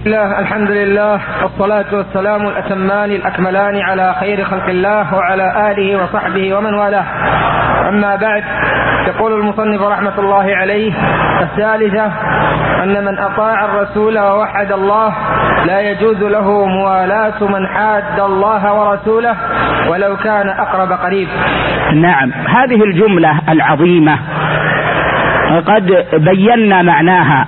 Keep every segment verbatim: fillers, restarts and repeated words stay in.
الله الحمد لله والصلاة والسلام الأتمان الأكملان على خير خلق الله وعلى آله وصحبه ومن والاه. أما بعد، يقول المصنف رحمة الله عليه: الثالثة أن من أطاع الرسول ووحد الله لا يجوز له موالاة من حاد الله ورسوله ولو كان أقرب قريب. نعم، هذه الجملة العظيمة قد بينا معناها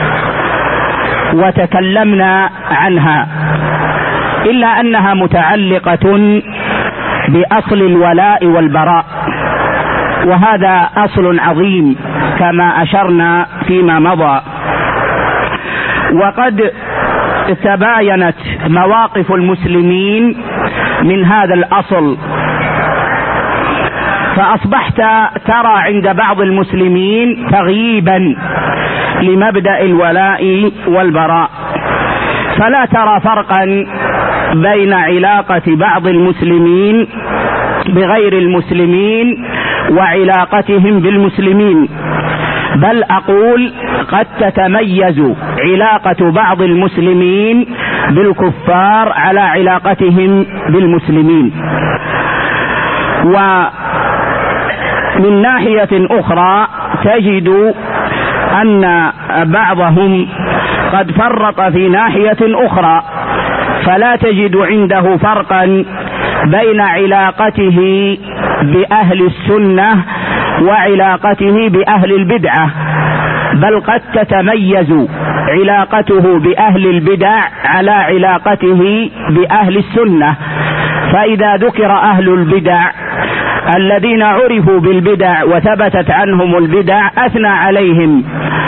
وتكلمنا عنها، إلا أنها متعلقة بأصل الولاء والبراء، وهذا أصل عظيم كما أشرنا فيما مضى. وقد تباينت مواقف المسلمين من هذا الأصل، فأصبحت ترى عند بعض المسلمين تغييبا لمبدأ الولاء والبراء، فلا ترى فرقا بين علاقة بعض المسلمين بغير المسلمين وعلاقتهم بالمسلمين، بل أقول قد تتميز علاقة بعض المسلمين بالكفار على علاقتهم بالمسلمين. ومن ناحية أخرى تجد أن بعضهم قد فرط في ناحية أخرى، فلا تجد عنده فرقا بين علاقته بأهل السنة وعلاقته بأهل البدعة، بل قد تتميز علاقته بأهل البدع على علاقته بأهل السنة. فإذا ذكر أهل البدع الذين عرفوا بالبدع وثبتت عنهم البدع أثنى عليهم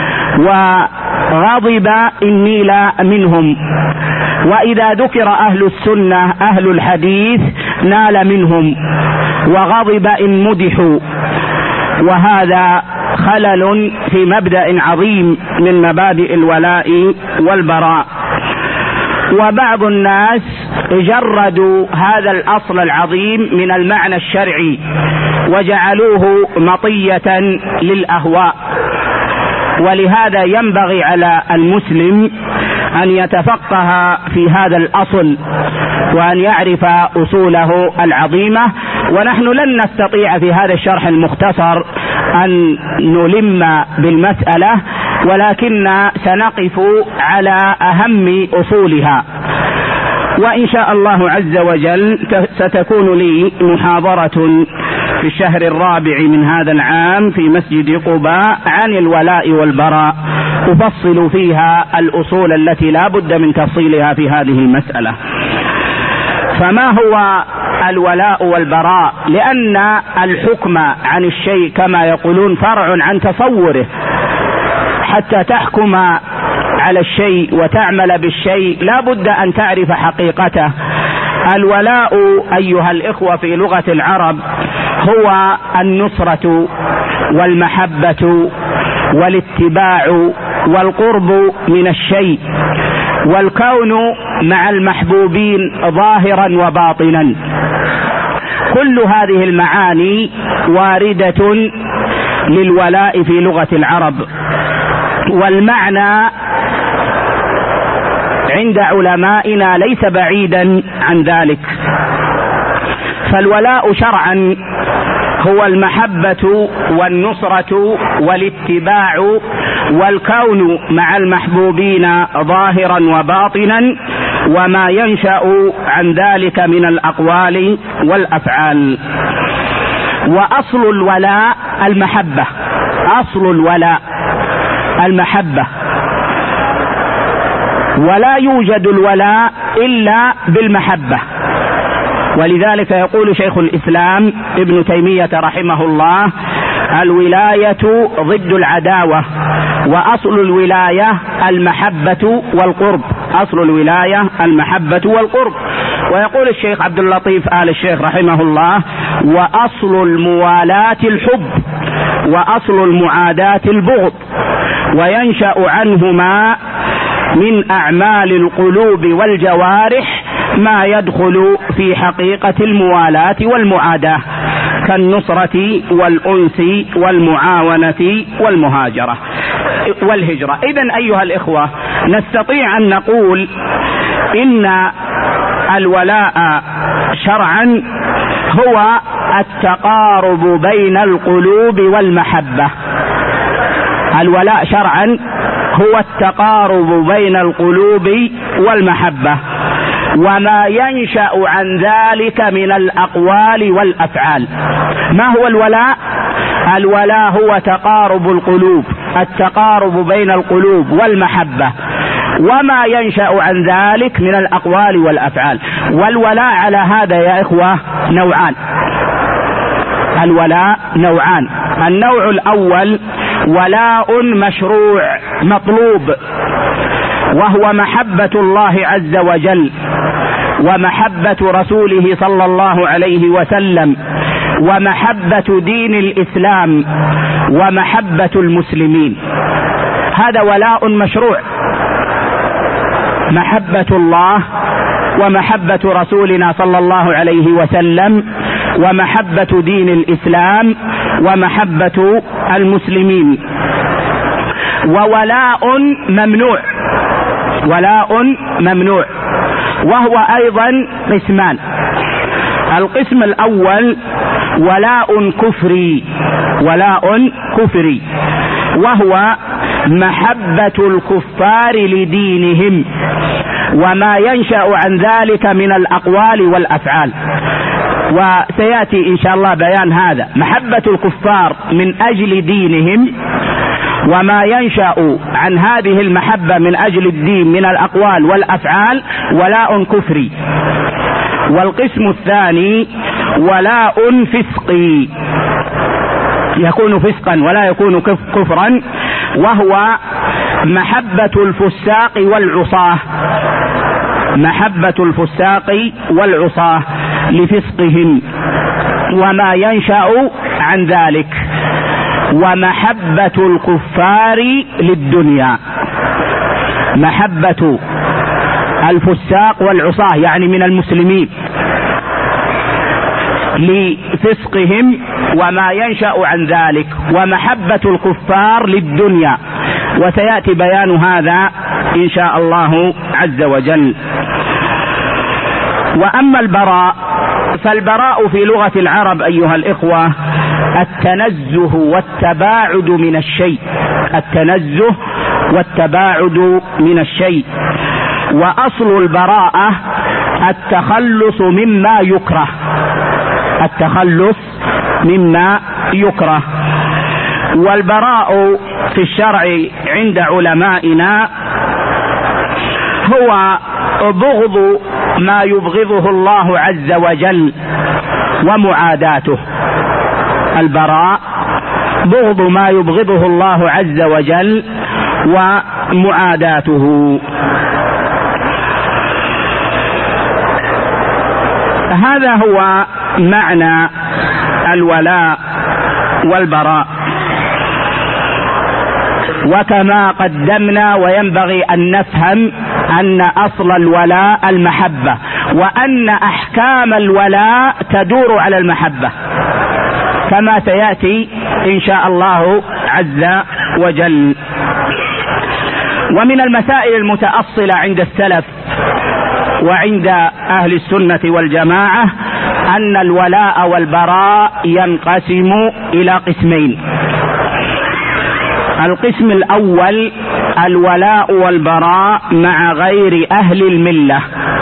وغضب إن نيل منهم، وإذا ذكر أهل السنة أهل الحديث نال منهم وغضب إن مدحوا، وهذا خلل في مبدأ عظيم من مبادئ الولاء والبراء. وبعض الناس جردوا هذا الأصل العظيم من المعنى الشرعي وجعلوه مطية للأهواء، ولهذا ينبغي على المسلم أن يتفقه في هذا الأصل وأن يعرف أصوله العظيمة. ونحن لن نستطيع في هذا الشرح المختصر أن نلم بالمسألة، ولكن سنقف على أهم أصولها، وإن شاء الله عز وجل ستكون لي محاضرة في الشهر الرابع من هذا العام في مسجد قباء عن الولاء والبراء، أفصل فيها الأصول التي لا بد من تفصيلها في هذه المسألة. فما هو الولاء والبراء؟ لأن الحكم عن الشيء كما يقولون فرع عن تصوره، حتى تحكم على الشيء وتعمل بالشيء لا بد أن تعرف حقيقته. الولاء أيها الإخوة في لغة العرب هو النصرة والمحبة والاتباع والقرب من الشيء، والكون مع المحبوبين ظاهرا وباطنا. كل هذه المعاني واردة للولاء في لغة العرب، والمعنى عند علمائنا ليس بعيدا عن ذلك. فالولاء شرعا هو المحبة والنصرة والاتباع والكون مع المحبوبين ظاهرا وباطنا، وما ينشأ عن ذلك من الأقوال والأفعال. وأصل الولاء المحبة، أصل الولاء المحبة، ولا يوجد الولاء إلا بالمحبة. ولذلك يقول شيخ الإسلام ابن تيمية رحمه الله: الولاية ضد العداوة، وأصل الولاية المحبة والقرب، أصل الولاية المحبة والقرب. ويقول الشيخ عبد اللطيف آل الشيخ رحمه الله: وأصل الموالاة الحب، وأصل المعاداة البغض، وينشأ عنهما من أعمال القلوب والجوارح ما يدخل في حقيقة الموالاة والمعاداة، كالنصرة والأنس والمعاونة والمهاجرة. والهجرة. إذن أيها الإخوة، نستطيع أن نقول إن الولاء شرعا هو التقارب بين القلوب والمحبة. الولاء شرعا هو التقارب بين القلوب والمحبة، وما ينشأ عن ذلك من الأقوال والأفعال. ما هو الولاء؟ الولاء هو تقارب القلوب، التقارب بين القلوب والمحبة، وما ينشأ عن ذلك من الأقوال والأفعال. والولاء على هذا يا إخوة نوعان. الولاء نوعان. النوع الأول ولاء مشروع مطلوب، وهو محبة الله عز وجل ومحبة رسوله صلى الله عليه وسلم ومحبة دين الإسلام ومحبة المسلمين. هذا ولاء مشروع، محبة الله ومحبة رسولنا صلى الله عليه وسلم ومحبة دين الإسلام ومحبة المسلمين. وولاء ممنوع، ولاء ممنوع، وهو أيضا قسمان. القسم الأول ولاء كفري، ولاء كفري، وهو محبة الكفار لدينهم وما ينشأ عن ذلك من الأقوال والأفعال، وسيأتي إن شاء الله بيان هذا. محبة الكفار من أجل دينهم وما ينشأ عن هذه المحبة من أجل الدين من الأقوال والأفعال ولاء كفري. والقسم الثاني ولاء فسقي، يكون فسقا ولا يكون كفرا، وهو محبة الفساق والعصاة، محبة الفساق والعصاة لفسقهم وما ينشأ عن ذلك، ومحبة الكفار للدنيا. محبة الفساق والعصاة يعني من المسلمين لفسقهم وما ينشأ عن ذلك، ومحبة الكفار للدنيا، وسيأتي بيان هذا إن شاء الله عز وجل. وأما البراء فالبراء في لغة العرب أيها الإخوة التنزه والتباعد من الشيء، التنزه والتباعد من الشيء. وأصل البراءة التخلص مما يكره، التخلص مما يكره. والبراء في الشرع عند علمائنا هو بغض ما يبغضه الله عز وجل ومعاداته. البراء بغض ما يبغضه الله عز وجل ومعاداته. هذا هو معنى الولاء والبراء. وكما قدمنا وينبغي أن نفهم أن أصل الولاء المحبة، وأن أحكام الولاء تدور على المحبة كما سيأتي إن شاء الله عز وجل. ومن المسائل المتأصلة عند السلف وعند أهل السنة والجماعة أن الولاء والبراء ينقسم إلى قسمين. القسم الأول الولاء والبراء مع غير أهل الملة،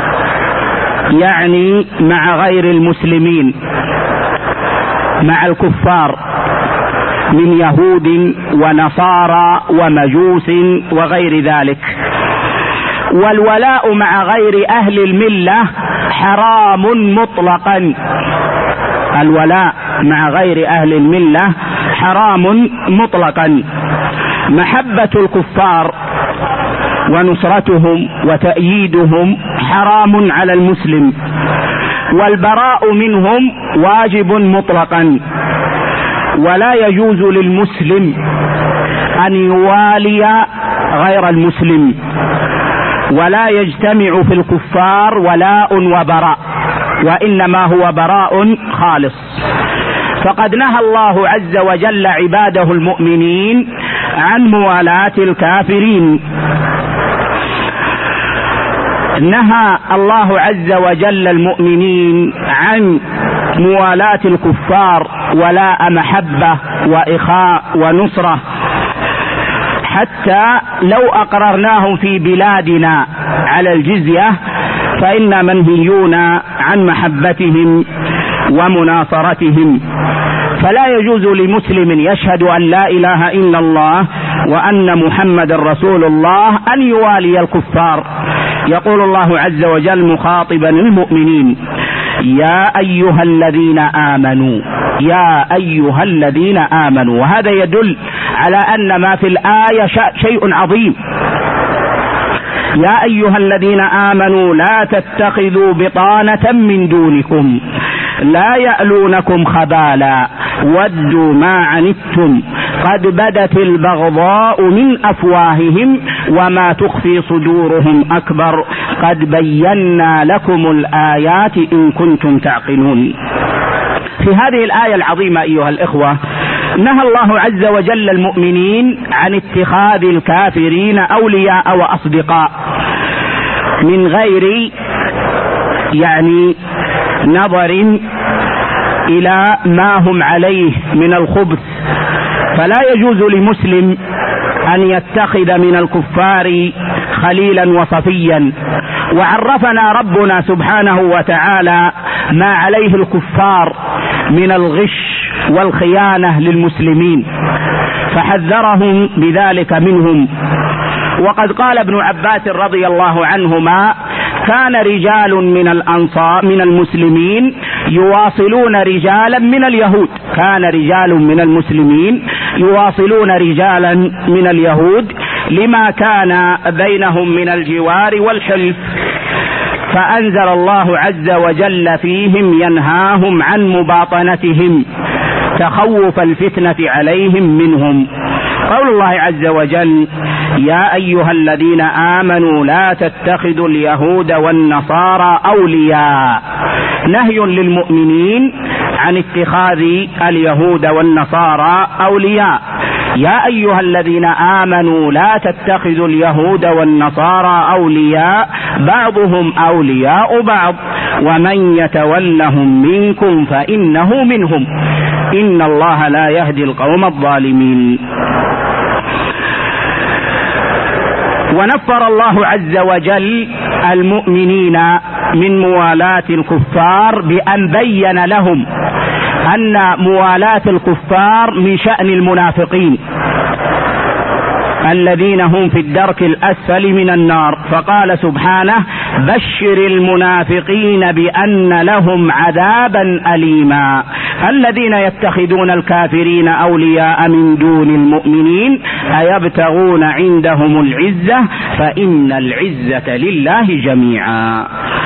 يعني مع غير المسلمين، مع الكفار من يهود ونصارى ومجوس وغير ذلك. والولاء مع غير أهل الملة حرام مطلقا، الولاء مع غير أهل الملة حرام مطلقا. محبة الكفار ونصرتهم وتأييدهم حرام على المسلم، والبراء منهم واجب مطلقا. ولا يجوز للمسلم أن يوالي غير المسلم، ولا يجتمع في الكفار ولاء وبراء، وإنما هو براء خالص. فقد نهى الله عز وجل عباده المؤمنين عن موالاة الكافرين. نهى الله عز وجل المؤمنين عن موالاة الكفار ولاء محبة وإخاء ونصرة، حتى لو أقررناهم في بلادنا على الجزية فإنا منهيون عن محبتهم ومناصرتهم. فلا يجوز لمسلم يشهد أن لا إله إلا الله وأن محمد رسول الله أن يوالي الكفار. يقول الله عز وجل مخاطبا المؤمنين: يا أيها الذين آمنوا، يا أيها الذين آمنوا. وهذا يدل على أن ما في الآية شيء عظيم. يا أيها الذين آمنوا لا تتخذوا بطانة من دونكم لا يألونكم خبالا ودوا ما عنتم قد بدت البغضاء من أفواههم وما تخفي صدورهم أكبر قد بينا لكم الآيات إن كنتم تعقلون. في هذه الآية العظيمة أيها الإخوة نهى الله عز وجل المؤمنين عن اتخاذ الكافرين أولياء وأصدقاء من غير يعني نظر إلى ما هم عليه من الخبث. فلا يجوز لمسلم أن يتخذ من الكفار خليلا وصفيا. وعرفنا ربنا سبحانه وتعالى ما عليه الكفار من الغش والخيانة للمسلمين، فحذرهم بذلك منهم. وقد قال ابن عباس رضي الله عنهما: كان رجال من الأنصار من المسلمين يواصلون رجالا من اليهود كان رجال من المسلمين يواصلون رجالا من اليهود لما كان بينهم من الجوار والحلف، فأنزل الله عز وجل فيهم ينهاهم عن مباطنتهم تخوف الفتنة عليهم منهم. قول الله عز وجل: يا أيها الذين آمنوا لا تتخذوا اليهود والنصارى أولياء، نهي للمؤمنين عن اتخاذ اليهود والنصارى أولياء. يا أيها الذين آمنوا لا تتخذوا اليهود والنصارى أولياء بعضهم أولياء بعض ومن يتولهم منكم فإنه منهم إن الله لا يهدي القوم الظالمين. ونفر الله عز وجل المؤمنين من موالاة الكفار بأن بين لهم أن موالاة الكفار من شأن المنافقين الذين هم في الدرك الأسفل من النار، فقال سبحانه: بشر المنافقين بأن لهم عذابا أليما الذين يتخذون الكافرين أولياء من دون المؤمنين أيبتغون عندهم العزة فإن العزة لله جميعا.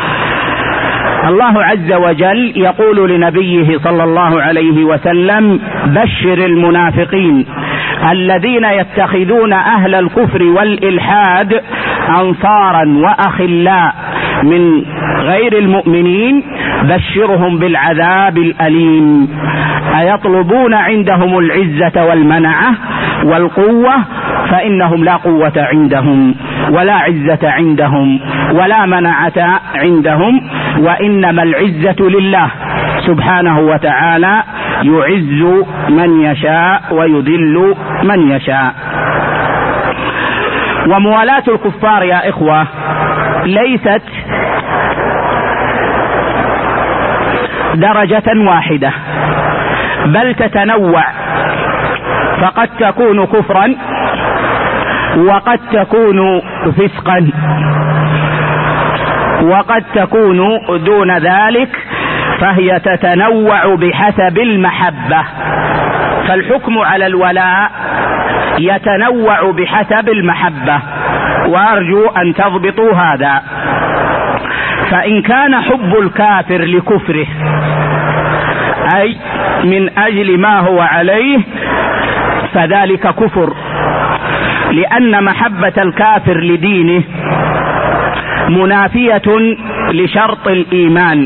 الله عز وجل يقول لنبيه صلى الله عليه وسلم: بشر المنافقين الذين يتخذون أهل الكفر والإلحاد أنصارا وأخلاء من غير المؤمنين بشرهم بالعذاب الأليم. أيطلبون عندهم العزة والمنعة والقوة فإنهم لا قوة عندهم ولا عزة عندهم ولا منعة عندهم، وإنما العزة لله سبحانه وتعالى، يعز من يشاء ويذل من يشاء. وموالاة الكفار يا إخوة ليست درجة واحدة بل تتنوع، فقد تكون كفرا وقد تكون فسقا وقد تكون دون ذلك، فهي تتنوع بحسب المحبة. فالحكم على الولاء يتنوع بحسب المحبة، وأرجو أن تضبطوا هذا. فإن كان حب الكافر لكفره أي من أجل ما هو عليه فذلك كفر، لأن محبة الكافر لدينه منافية لشرط الإيمان،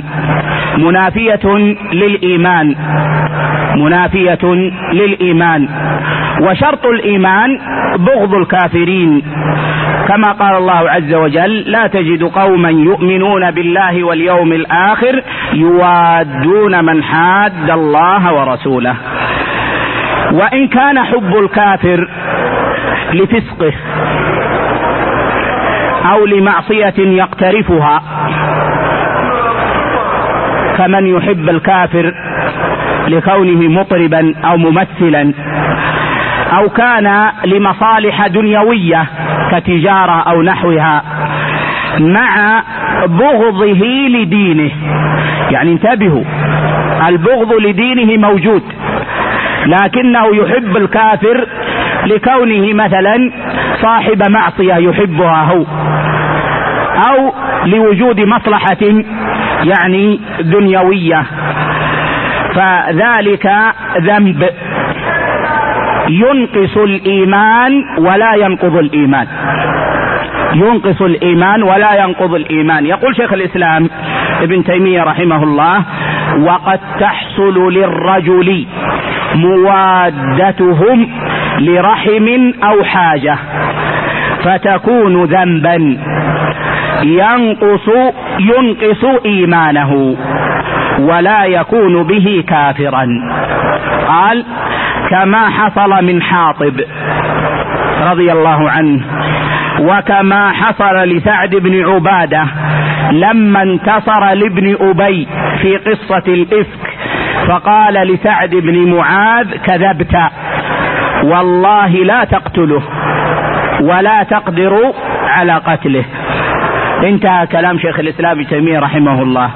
منافية للإيمان منافية للإيمان وشرط الإيمان بغض الكافرين، كما قال الله عز وجل: لا تجد قوما يؤمنون بالله واليوم الآخر يوادون من حاد الله ورسوله. وإن كان حب الكافر لفسقه أو لمعصية يقترفها، كمن يحب الكافر لكونه مطربا أو ممثلا، أو كان لمصالح دنيوية كتجارة أو نحوها، مع بغضه لدينه. يعني انتبهوا، البغض لدينه موجود، لكنه يحب الكافر لكونه مثلا صاحب معصية يحبها هو، أو لوجود مصلحة يعني دنيوية، فذلك ذنب ينقص الإيمان ولا ينقض الإيمان، ينقص الإيمان ولا ينقض الإيمان. يقول شيخ الإسلام ابن تيمية رحمه الله: وقد تحصل للرجل موادتهم لرحم أو حاجة فتكون ذنبا ينقص ينقص إيمانه ولا يكون به كافرا. قال: كما حصل من حاطب رضي الله عنه، وكما حصل لسعد بن عبادة لما انتصر لابن أبي في قصة الإفك، فقال لسعد بن معاذ: كذبت والله لا تقتله ولا تقدر على قتله. انتهى كلام شيخ الإسلام ابن تيمية رحمه الله.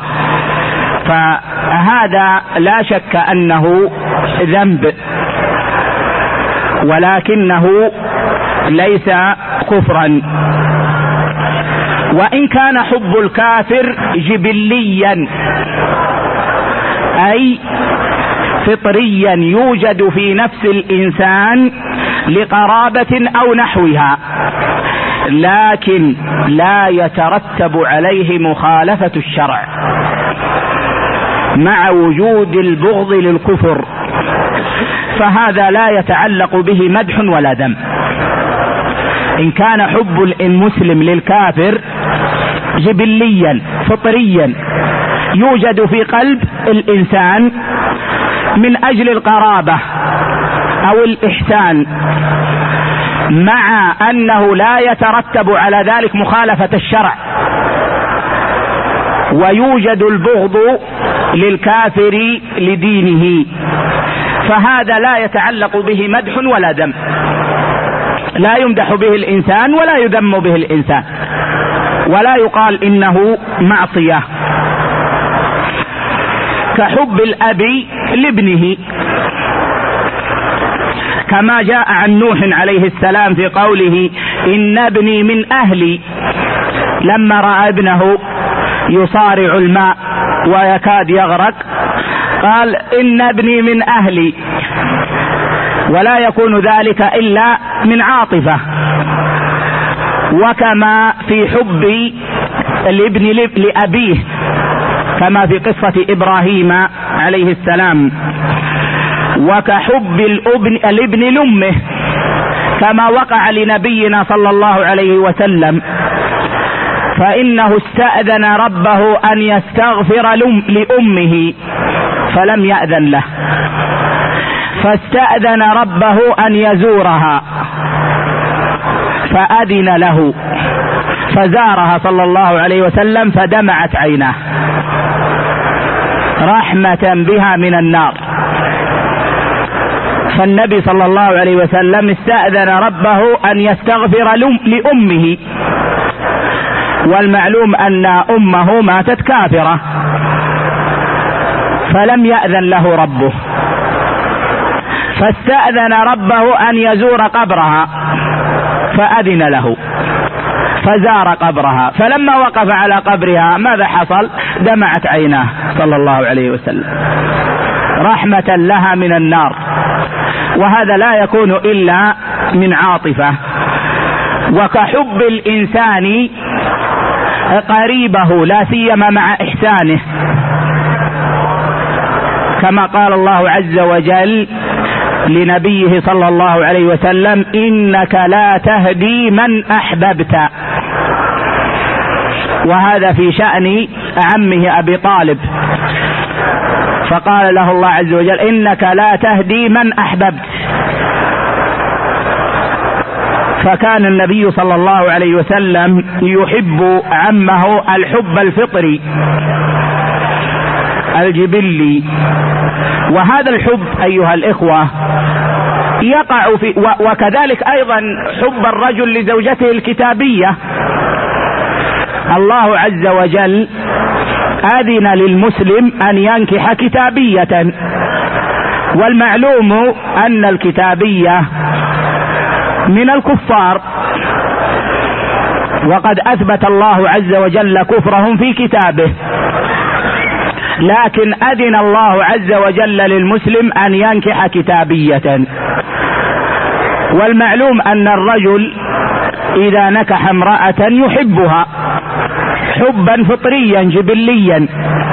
فهذا لا شك أنه ذنب، ولكنه ليس كفرا. وإن كان حب الكافر جبليا أي فطريا يوجد في نفس الإنسان لقرابة أو نحوها، لكن لا يترتب عليه مخالفة الشرع مع وجود البغض للكفر، فهذا لا يتعلق به مدح ولا ذم. إن كان حب المسلم للكافر جبليا فطريا يوجد في قلب الإنسان من أجل القرابة أو الإحسان، مع أنه لا يترتب على ذلك مخالفة الشرع، ويوجد البغض للكافر لدينه، فهذا لا يتعلق به مدح ولا ذم، لا يمدح به الإنسان ولا يذم به الإنسان، ولا يقال إنه معصية. كحب الأب لابنه، كما جاء عن نوح عليه السلام في قوله: إن ابني من أهلي، لما رأى ابنه يصارع الماء ويكاد يغرق قال: إن ابني من أهلي، ولا يكون ذلك إلا من عاطفة. وكما في حب الابن لأبيه، كما في قصة إبراهيم عليه السلام. وكحب الابن, الابن لأمه، كما وقع لنبينا صلى الله عليه وسلم، فإنه استأذن ربه أن يستغفر لأمه فلم يأذن له، فاستأذن ربه أن يزورها فأذن له، فزارها صلى الله عليه وسلم فدمعت عيناه رحمة بها من النار. فالنبي صلى الله عليه وسلم استأذن ربه أن يستغفر لأمه، والمعلوم أن أمه ماتت كافرة، فلم يأذن له ربه، فاستأذن ربه أن يزور قبرها فأذن له فزار قبرها، فلما وقف على قبرها ماذا حصل؟ دمعت عيناه صلى الله عليه وسلم رحمة لها من النار. وهذا لا يكون إلا من عاطفة. وكحب الإنسان قريبه لا سيما مع إحسانه، كما قال الله عز وجل: لنبيه صلى الله عليه وسلم: إنك لا تهدي من أحببت. وهذا في شأن عمه أبي طالب، فقال له الله عز وجل: إنك لا تهدي من أحببت. فكان النبي صلى الله عليه وسلم يحب عمه الحب الفطري الجبلي. وهذا الحب أيها الإخوة يقع في، وكذلك أيضا حب الرجل لزوجته الكتابية. الله عز وجل أذن للمسلم أن ينكح كتابية، والمعلوم أن الكتابية من الكفار، وقد أثبت الله عز وجل كفرهم في كتابه، لكن أذن الله عز وجل للمسلم أن ينكح كتابية. والمعلوم أن الرجل إذا نكح امرأة يحبها حبا فطريا جبليا،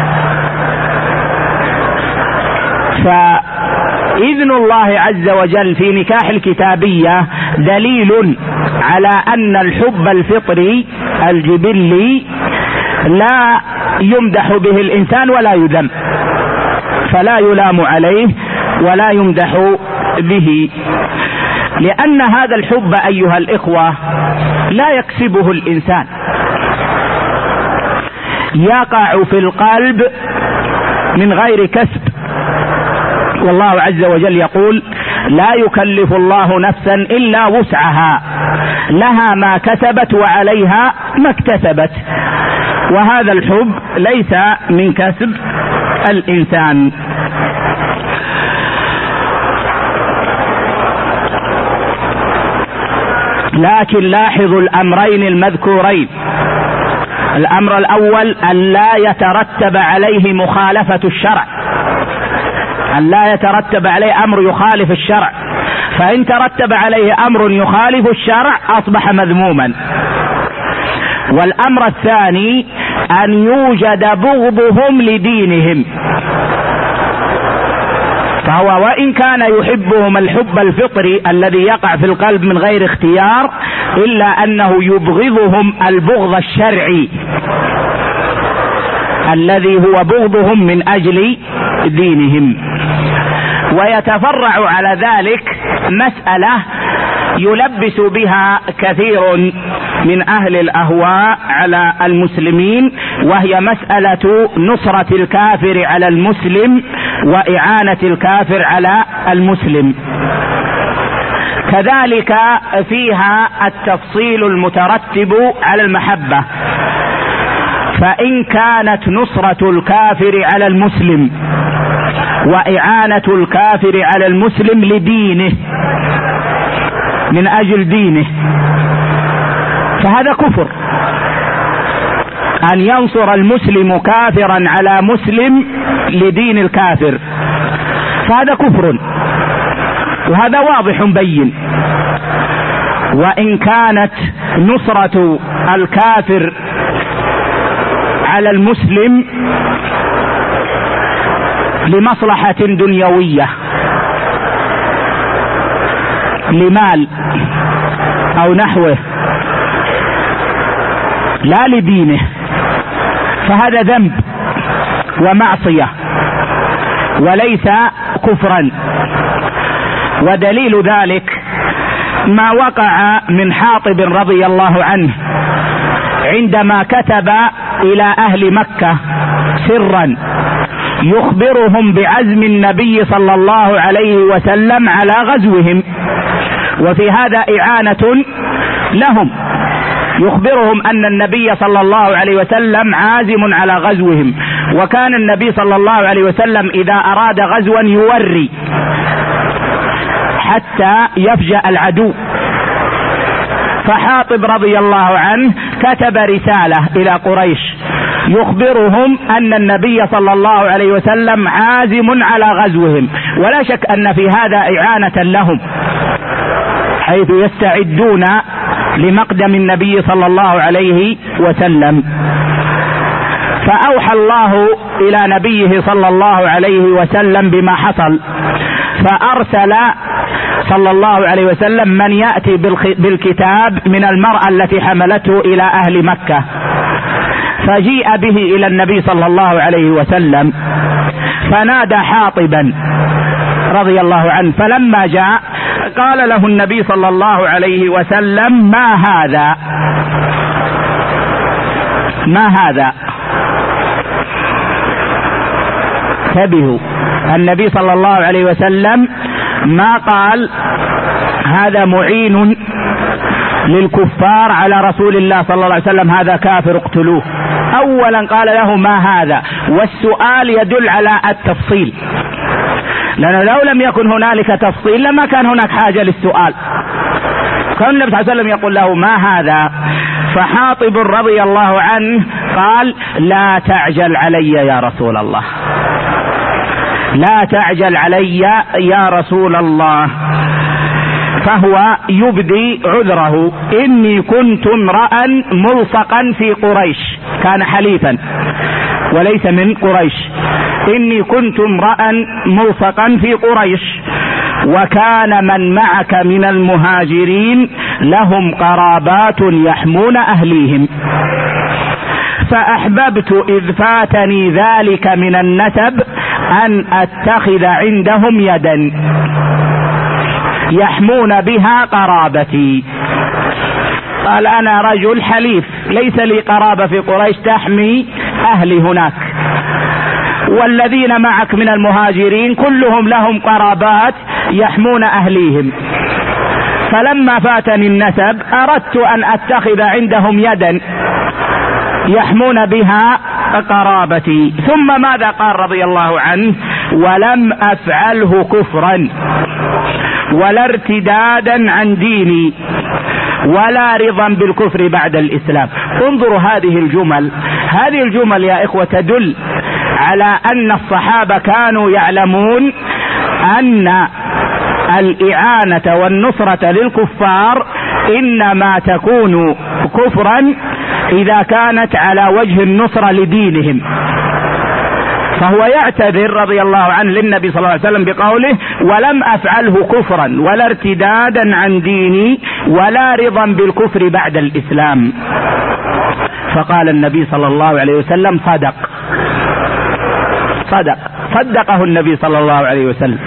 فإذن الله عز وجل في نكاح الكتابية دليل على أن الحب الفطري الجبلي لا يمدح به الإنسان ولا يذم، فلا يلام عليه ولا يمدح به، لأن هذا الحب أيها الإخوة لا يكسبه الإنسان، يقع في القلب من غير كسب. والله عز وجل يقول: لا يكلف الله نفسا إلا وسعها، لها ما كسبت وعليها ما اكتسبت. وهذا الحب ليس من كسب الإنسان. لكن لاحظوا الأمرين المذكورين: الأمر الأول أن لا يترتب عليه مخالفة الشرع، أن لا يترتب عليه أمر يخالف الشرع، فإن ترتب عليه أمر يخالف الشرع أصبح مذموما. والأمر الثاني أن يوجد بغضهم لدينهم، فهو وإن كان يحبهم الحب الفطري الذي يقع في القلب من غير اختيار، إلا أنه يبغضهم البغض الشرعي الذي هو بغضهم من أجل دينهم. ويتفرع على ذلك مسألة يلبس بها كثير من أهل الأهواء على المسلمين، وهي مسألة نصرة الكافر على المسلم وإعانة الكافر على المسلم. كذلك فيها التفصيل المترتب على المحبة، فإن كانت نصرة الكافر على المسلم وإعانة الكافر على المسلم لدينه من أجل دينه فهذا كفر. أن ينصر المسلم كافرا على مسلم لدين الكافر فهذا كفر، وهذا واضح بين. وإن كانت نصرة الكافر على المسلم لمصلحة دنيوية، لمال أو نحوه، لا لدينه، فهذا ذنب ومعصية وليس كفرا. ودليل ذلك ما وقع من حاطب رضي الله عنه عندما كتب إلى أهل مكة سرا يخبرهم بعزم النبي صلى الله عليه وسلم على غزوهم، وفي هذا إعانة لهم، يخبرهم أن النبي صلى الله عليه وسلم عازم على غزوهم. وكان النبي صلى الله عليه وسلم إذا أراد غزوا يوري حتى يفجأ العدو. فحاطب رضي الله عنه كتب رسالة إلى قريش يخبرهم أن النبي صلى الله عليه وسلم عازم على غزوهم، ولا شك أن في هذا إعانة لهم حيث يستعدون لمقدم النبي صلى الله عليه وسلم. فأوحى الله إلى نبيه صلى الله عليه وسلم بما حصل، فأرسل صلى الله عليه وسلم من يأتي بالكتاب من المرأة التي حملته إلى أهل مكة، فجيء به إلى النبي صلى الله عليه وسلم فنادى حاطبا رضي الله عنه، فلما جاء قال له النبي صلى الله عليه وسلم: ما هذا ما هذا انتبهوا، النبي صلى الله عليه وسلم ما قال هذا معين للكفار على رسول الله صلى الله عليه وسلم، هذا كافر اقتلوه. اولا قال له ما هذا، والسؤال يدل على التفصيل، لأنه لو لم يكن هنالك تفصيل لما كان هناك حاجة للسؤال. كان النبي صلى الله عليه وسلم يقول له ما هذا، فحاطب رضي الله عنه قال: لا تعجل علي يا رسول الله، لا تعجل علي يا رسول الله. فهو يبدي عذره: إني كنت امرأ ملصقا في قريش، كان حليفا وليس من قريش، إني كنت امرأ ملصقا في قريش، وكان من معك من المهاجرين لهم قرابات يحمون أهليهم، فأحببت إذ فاتني ذلك من النسب أن أتخذ عندهم يدا يحمون بها قرابتي. قال: أنا رجل حليف ليس لي قرابة في قريش تحمي أهلي هناك، والذين معك من المهاجرين كلهم لهم قرابات يحمون أهليهم، فلما فاتني النسب أردت أن أتخذ عندهم يدا يحمون بها قرابتي. ثم ماذا قال رضي الله عنه: ولم أفعله كفرا ولا ارتدادا عن ديني ولا رضا بالكفر بعد الإسلام. انظروا هذه الجمل، هذه الجمل يا إخوة تدل على أن الصحابة كانوا يعلمون أن الإعانة والنصرة للكفار إنما تكون كفرا إذا كانت على وجه النصرة لدينهم. فهو يعتذر رضي الله عنه للنبي صلى الله عليه وسلم بقوله: ولم أفعله كفرا ولا ارتدادا عن ديني ولا رضا بالكفر بعد الإسلام. فقال النبي صلى الله عليه وسلم: صدق صدق صدقه النبي صلى الله عليه وسلم.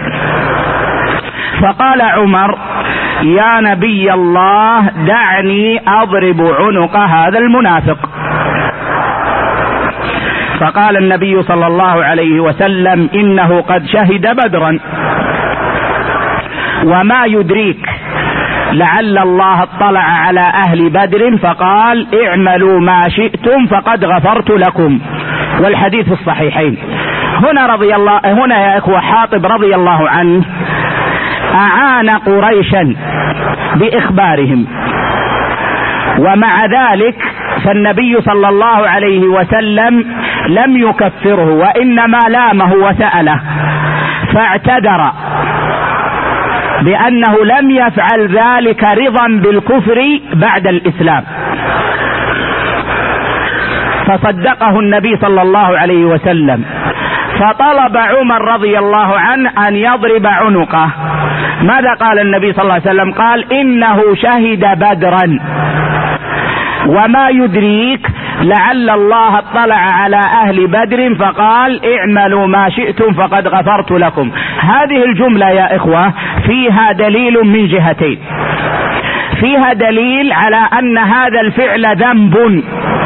فقال عمر: يا نبي الله دعني أضرب عنق هذا المنافق. فقال النبي صلى الله عليه وسلم: إنه قد شهد بدرا، وما يدريك لعل الله اطلع على أهل بدر فقال: اعملوا ما شئتم فقد غفرت لكم. والحديث في الصحيحين. هنا رضي الله هنا يا إخوة حاطب رضي الله عنه أعان قريشا بإخبارهم، ومع ذلك فالنبي صلى الله عليه وسلم لم يكفره، وإنما لامه وسأله، فاعتذر بأنه لم يفعل ذلك رضا بالكفر بعد الإسلام، فصدقه النبي صلى الله عليه وسلم. فطلب عمر رضي الله عنه أن يضرب عنقه. ماذا قال النبي صلى الله عليه وسلم؟ قال: إنه شهد بدرا، وما يدريك لعل الله اطلع على أهل بدر فقال: اعملوا ما شئتم فقد غفرت لكم. هذه الجملة يا إخوة فيها دليل من جهتين. فيها دليل على أن هذا الفعل ذنب،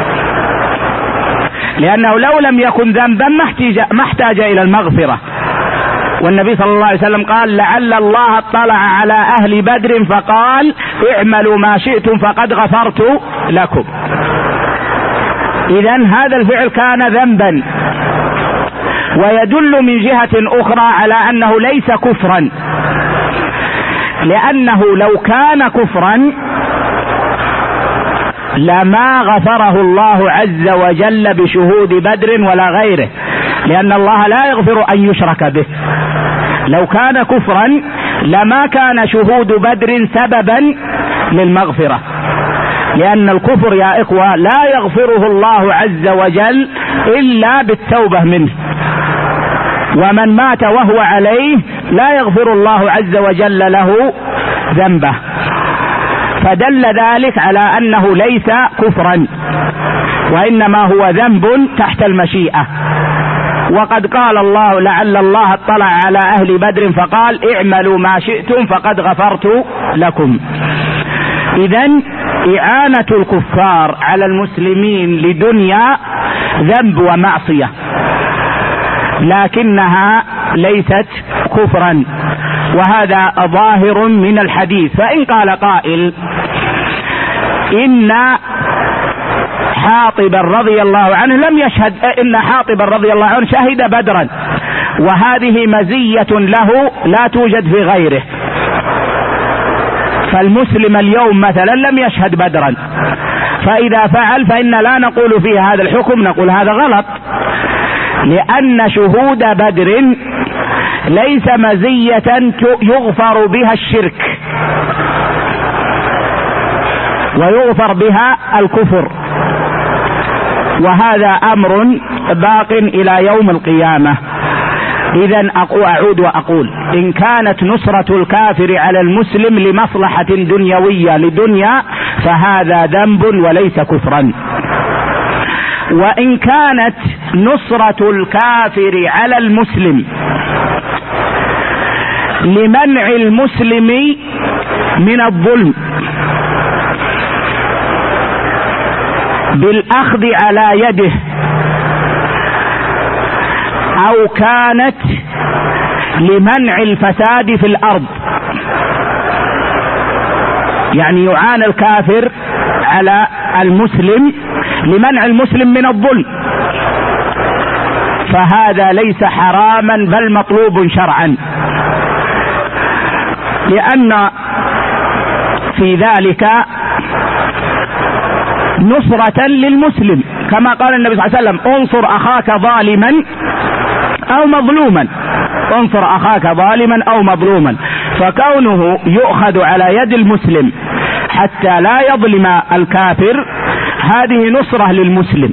لأنه لو لم يكن ذنبا ما احتاج إلى المغفرة، والنبي صلى الله عليه وسلم قال: لعل الله اطلع على أهل بدر فقال: اعملوا ما شئتم فقد غفرت لكم. إذن هذا الفعل كان ذنبا، ويدل من جهة أخرى على أنه ليس كفرا، لأنه لو كان كفرا لما غفره الله عز وجل بشهود بدر ولا غيره، لأن الله لا يغفر أن يشرك به. لو كان كفرا لما كان شهود بدر سببا للمغفرة، لأن الكفر يا إخوة لا يغفره الله عز وجل إلا بالتوبة منه، ومن مات وهو عليه لا يغفر الله عز وجل له ذنبه. فدل ذلك على أنه ليس كفرا، وإنما هو ذنب تحت المشيئة. وقد قال الله: لعل الله اطلع على أهل بدر فقال: اعملوا ما شئتم فقد غفرت لكم. إذن إعانة الكفار على المسلمين لدنيا ذنب ومعصية، لكنها ليست كفرا، وهذا ظاهر من الحديث. فإن قال قائل إن حاطبا رضي الله عنه لم يشهد، إن حاطبا رضي الله عنه شهد بدرا، وهذه مزية له لا توجد في غيره، فالمسلم اليوم مثلا لم يشهد بدرا، فإذا فعل فإن لا نقول فيه هذا الحكم، نقول هذا غلط، لأن شهود بدر ليس مزية يغفر بها الشرك ويغفر بها الكفر، وهذا أمر باق إلى يوم القيامة. إذن أعود وأقول: إن كانت نصرة الكافر على المسلم لمصلحة دنيوية لدنيا فهذا ذنب وليس كفرا، وإن كانت نصرة الكافر على المسلم لمنع المسلم من الظلم بالأخذ على يده، أو كانت لمنع الفساد في الأرض، يعني يعان الكافر على المسلم لمنع المسلم من الظلم، فهذا ليس حراما بل مطلوب شرعا، لأن في ذلك نصرة للمسلم، كما قال النبي صلى الله عليه وسلم: انصر أخاك ظالما أو مظلوما، انصر أخاك ظالما أو مظلوما. فكونه يؤخذ على يد المسلم حتى لا يظلم الكافر هذه نصرة للمسلم،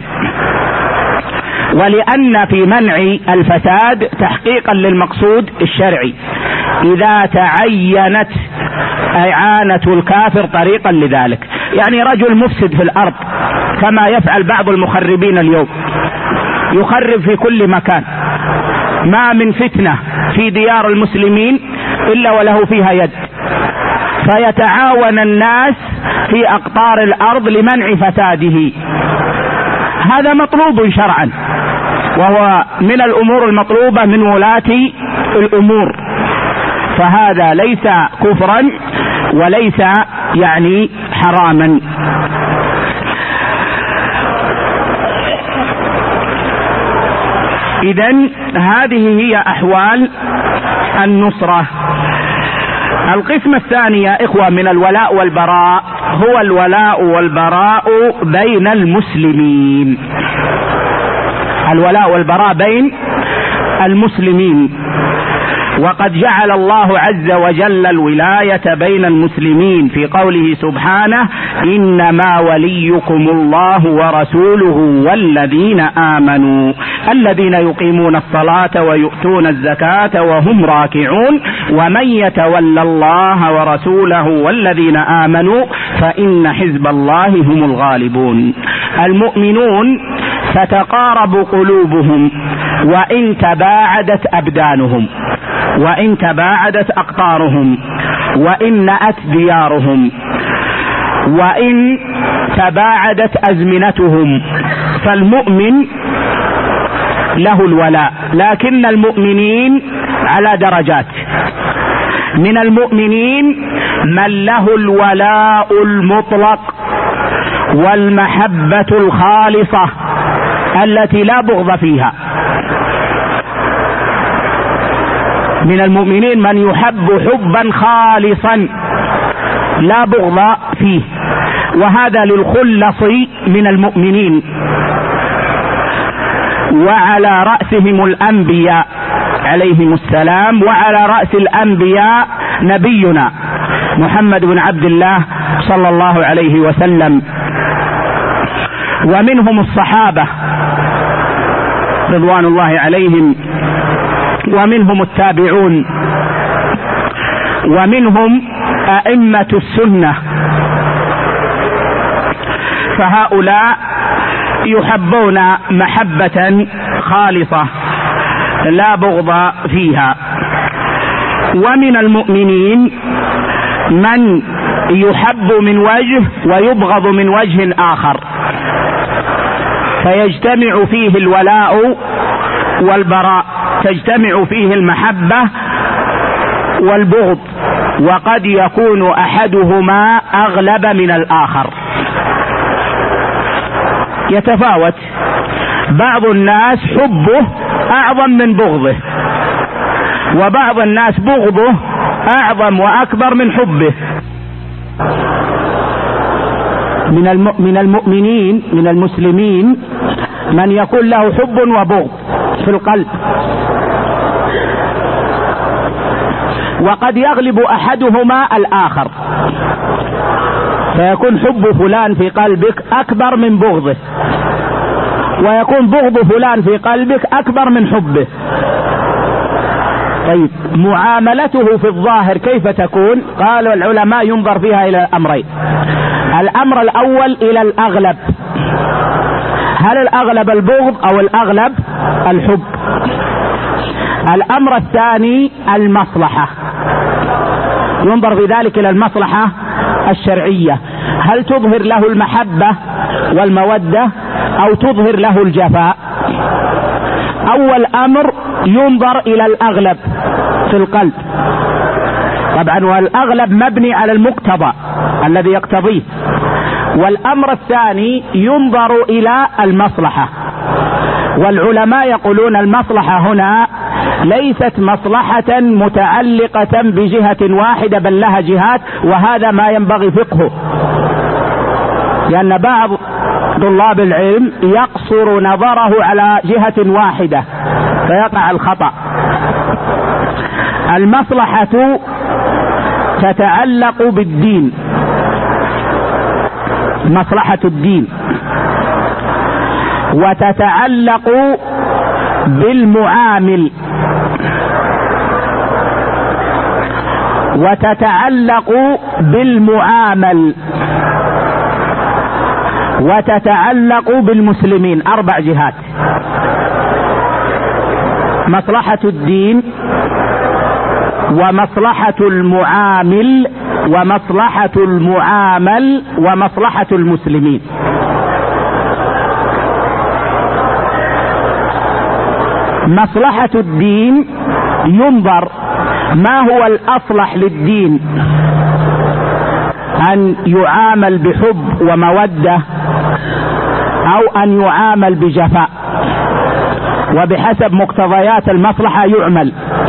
ولأن في منع الفساد تحقيقا للمقصود الشرعي إذا تعينت إعانة الكافر طريقا لذلك. يعني رجل مفسد في الأرض كما يفعل بعض المخربين اليوم، يخرب في كل مكان، ما من فتنة في ديار المسلمين إلا وله فيها يد، فيتعاون الناس في أقطار الأرض لمنع فساده، هذا مطلوب شرعا، وهو من الأمور المطلوبة من ولاة الأمور، فهذا ليس كفرا وليس يعني حراما. إذن هذه هي أحوال النصرة. القسم الثاني يا إخوة من الولاء والبراء هو الولاء والبراء بين المسلمين، الولاء والبراء بين المسلمين. وقد جعل الله عز وجل الولاية بين المسلمين في قوله سبحانه: إنما وليكم الله ورسوله والذين آمنوا الذين يقيمون الصلاة ويؤتون الزكاة وهم راكعون ومن يتولى الله ورسوله والذين آمنوا فإن حزب الله هم الغالبون. المؤمنون تتقارب قلوبهم وإن تباعدت أبدانهم، وإن تباعدت أقطارهم، وإن نأت ديارهم، وإن تباعدت أزمنتهم، فالمؤمن له الولاء، لكن المؤمنين على درجات. من المؤمنين من له الولاء المطلق والمحبة الخالصة التي لا بغض فيها. من المؤمنين من يحب حبا خالصا لا بغض فيه، وهذا للخلص من المؤمنين، وعلى رأسهم الأنبياء عليهم السلام، وعلى رأس الأنبياء نبينا محمد بن عبد الله صلى الله عليه وسلم، ومنهم الصحابة رضوان الله عليهم ومنهم التابعون، ومنهم أئمة السنة، فهؤلاء يحبون محبة خالصة لا بغض فيها. ومن المؤمنين من يحب من وجه ويبغض من وجه آخر، فيجتمع فيه الولاء والبراء، تجتمع فيه المحبة والبغض، وقد يكون أحدهما أغلب من الآخر، يتفاوت. بعض الناس حبه أعظم من بغضه، وبعض الناس بغضه أعظم وأكبر من حبه. من من المؤمنين من المسلمين من يكون له حب وبغض في القلب، وقد يغلب أحدهما الآخر، فيكون حب فلان في قلبك أكبر من بغضه، ويكون بغض فلان في قلبك أكبر من حبه. طيب، معاملته في الظاهر كيف تكون؟ قالوا العلماء ينظر فيها إلى أمرين. الأمر الأول إلى الأغلب، هل الأغلب البغض أو الأغلب الحب؟ الأمر الثاني المصلحة، ينظر في ذلك إلى المصلحة الشرعية، هل تظهر له المحبة والمودة أو تظهر له الجفاء؟ أول أمر ينظر إلى الأغلب في القلب طبعا، والأغلب مبني على المقتضى الذي يقتضيه. والأمر الثاني ينظر إلى المصلحة، والعلماء يقولون المصلحة هنا ليست مصلحة متعلقة بجهة واحدة، بل لها جهات، وهذا ما ينبغي فقهه، لأن بعض طلاب العلم يقصر نظره على جهة واحدة فيقع الخطأ. المصلحة تتعلق بالدين، مصلحة الدين، وتتعلق بالمعامل، وتتعلق بالمعامل وتتعلق بالمسلمين. أربع جهات: مصلحة الدين، ومصلحة المعامل، ومصلحة المعامل، ومصلحة المسلمين. مصلحة الدين ينظر ما هو الأصلح للدين، أن يعامل بحب ومودة أو أن يعامل بجفاء، وبحسب مقتضيات المصلحة يعمل.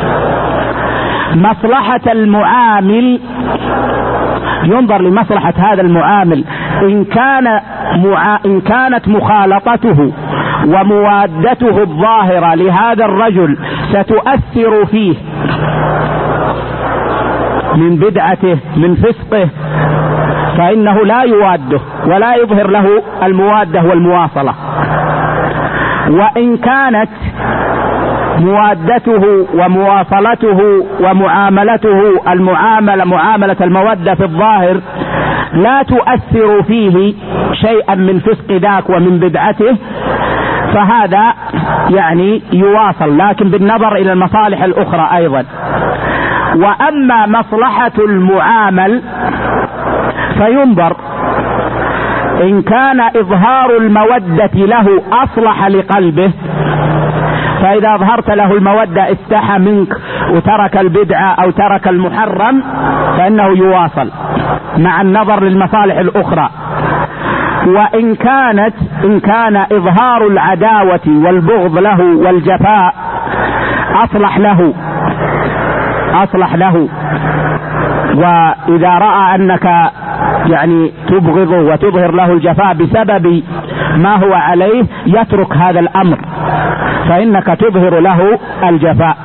مصلحة المعامل ينظر لمصلحة هذا المعامل، إن كان مع... إن كانت مخالطته وموادته الظاهرة لهذا الرجل ستؤثر فيه من بدعته من فسقه، فإنه لا يواده ولا يظهر له الموادة والمواصلة. وإن كانت موادته ومواصلته ومعاملته المعاملة معاملة المودة في الظاهر لا تؤثر فيه شيئا من فسق ذاك ومن بدعته، فهذا يعني يواصل، لكن بالنظر إلى المصالح الأخرى أيضا. وأما مصلحة المعامل فينظر إن كان إظهار المودة له أصلح لقلبه، فإذا أظهرت له المودة استحى منك وترك البدعة أو ترك المحرم فإنه يواصل مع النظر للمصالح الأخرى. وإن كانت إن كان إظهار العداوة والبغض له والجفاء أصلح له أصلح له وإذا رأى أنك يعني تبغضه وتظهر له الجفاء بسبب ما هو عليه يترك هذا الأمر، فإنك تظهر له الجفاء.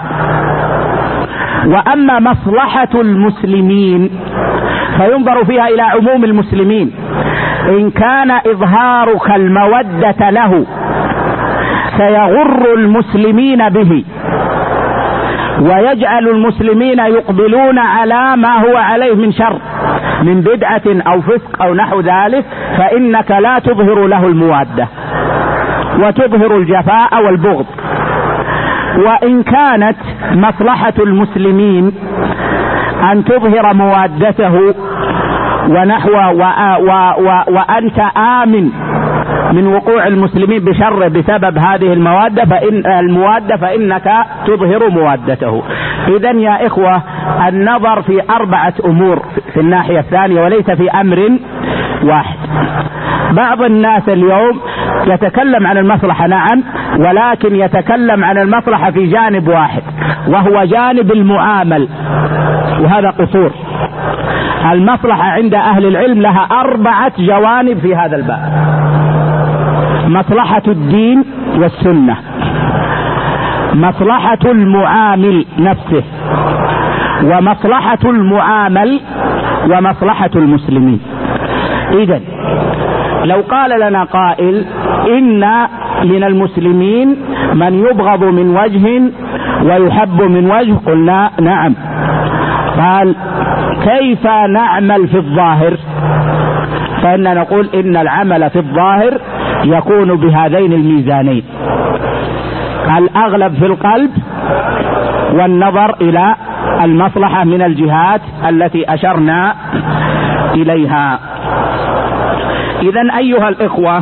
وأما مصلحة المسلمين فينظر فيها إلى عموم المسلمين، إن كان إظهارك المودة له سيغر المسلمين به، ويجعل المسلمين يقبلون على ما هو عليه من شر من بدعة أو فسق أو نحو ذلك، فإنك لا تظهر له الموادة وتظهر الجفاء والبغض. وإن كانت مصلحة المسلمين أن تظهر موادته ونحو و و و وأنت آمن من وقوع المسلمين بشر بسبب هذه المواد فإن الموادة فإنك تظهر موادته. إذن يا إخوة النظر في أربعة أمور في الناحية الثانية وليس في أمر واحد. بعض الناس اليوم يتكلم عن المصلحة نعم، ولكن يتكلم عن المصلحة في جانب واحد وهو جانب المعامل، وهذا قصور. المصلحة عند أهل العلم لها أربعة جوانب في هذا الباب: مصلحة الدين والسنة، مصلحة المعامل نفسه، ومصلحة المعامل، ومصلحة المسلمين. إذن لو قال لنا قائل إن من المسلمين من يبغض من وجه ويحب من وجه، قلنا نعم. قال كيف نعمل في الظاهر؟ فإننا نقول إن العمل في الظاهر يكون بهذين الميزانين: الأغلب في القلب، والنظر إلى المصلحة من الجهات التي أشرنا إليها. إذن أيها الإخوة،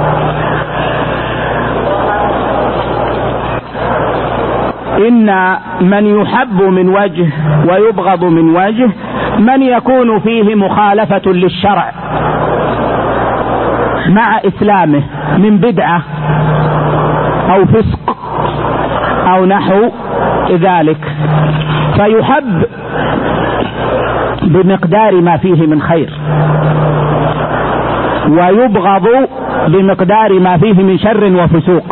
إن من يحب من وجه ويبغض من وجه من يكون فيه مخالفة للشرع مع إسلامه من بدعة أو فسق أو نحو ذلك، فيحب بمقدار ما فيه من خير ويبغض بمقدار ما فيه من شر وفسوق.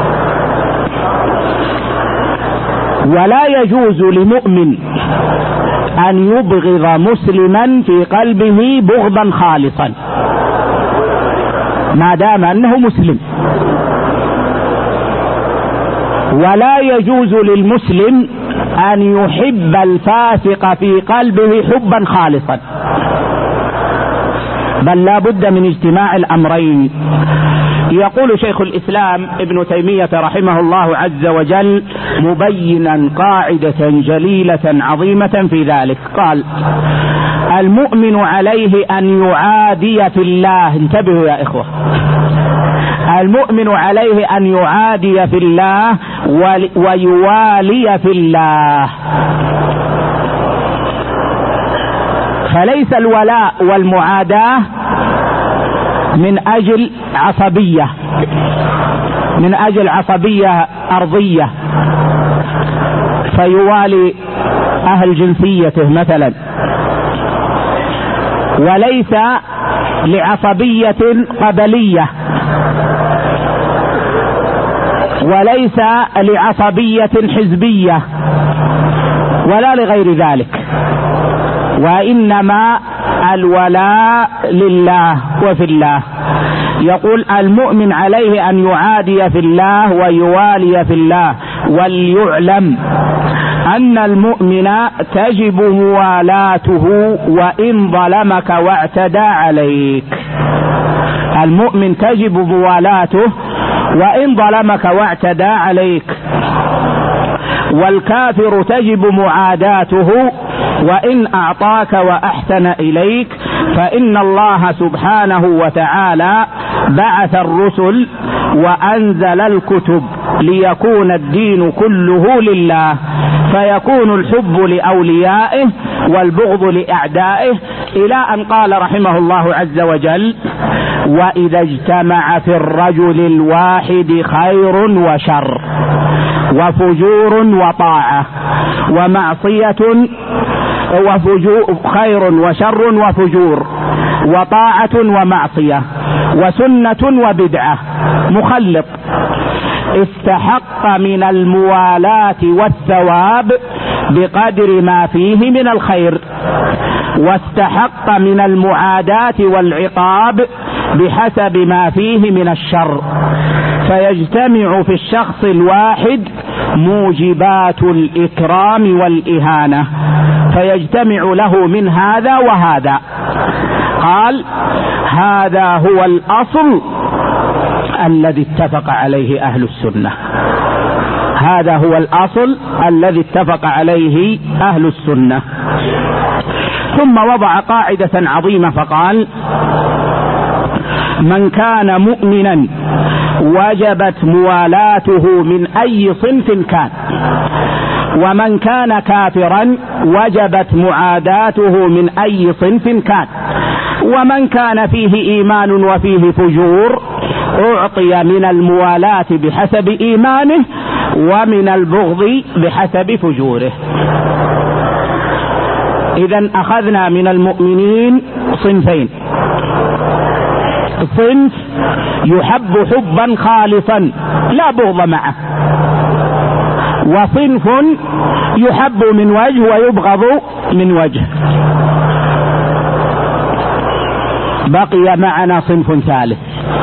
ولا يجوز لمؤمن أن يبغض مسلما في قلبه بغضا خالصا ما دام أنه مسلم، ولا يجوز للمسلم أن يحب الفاسق في قلبه حبا خالصا، بل لا بد من اجتماع الأمرين. يقول شيخ الإسلام ابن تيمية رحمه الله عز وجل مبينا قاعدة جليلة عظيمة في ذلك، قال: المؤمن عليه أن يعادي في الله، انتبهوا يا إخوة، المؤمن عليه أن يعادي في الله ويوالي في الله. فليس الولاء والمعاداة من أجل عصبية من أجل عصبية أرضية فيوالي أهل جنسيته مثلا، وليس لعصبية قبلية، وليس لعصبية حزبية، ولا لغير ذلك، وإنما الولاء لله وفي الله. يقول: المؤمن عليه أن يعادي في الله ويوالي في الله. وليعلم أن المؤمن تجب موالاته وإن ظلمك واعتدى عليك. المؤمن تجب موالاته وإن ظلمك واعتدى عليك، والكافر تجب معاداته وإن أعطاك وأحسن إليك، فإن الله سبحانه وتعالى بعث الرسل وأنزل الكتب ليكون الدين كله لله، فيكون الحب لأوليائه والبغض لأعدائه، إلى أن قال رحمه الله عز وجل: وإذا اجتمع في الرجل الواحد خير وشر وفجور وطاعة ومعصية وفجور خير وشر وفجور وطاعة ومعصية وسنة وبدعة مخلط، استحق من الموالاة والثواب بقدر ما فيه من الخير، واستحق من المعاداة والعقاب بحسب ما فيه من الشر، فيجتمع في الشخص الواحد موجبات الإكرام والإهانة، فيجتمع له من هذا وهذا. قال: هذا هو الأصل الذي اتفق عليه أهل السنة، هذا هو الأصل الذي اتفق عليه أهل السنة. ثم وضع قاعدة عظيمة فقال: من كان مؤمنا وجبت موالاته من أي صنف كان، ومن كان كافرا وجبت معاداته من أي صنف كان، ومن كان فيه إيمان وفيه فجور أعطي من الموالاة بحسب إيمانه ومن البغض بحسب فجوره. إذن أخذنا من المؤمنين صنفين: صنف يحب حبا خالصا لا بغض معه، وصنف يحب من وجه ويبغض من وجه. بقي معنا صنف ثالث،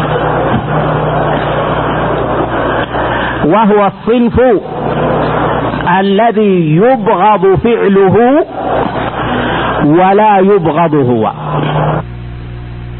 وهو الصنف الذي يبغض فعله ولا يبغض هو.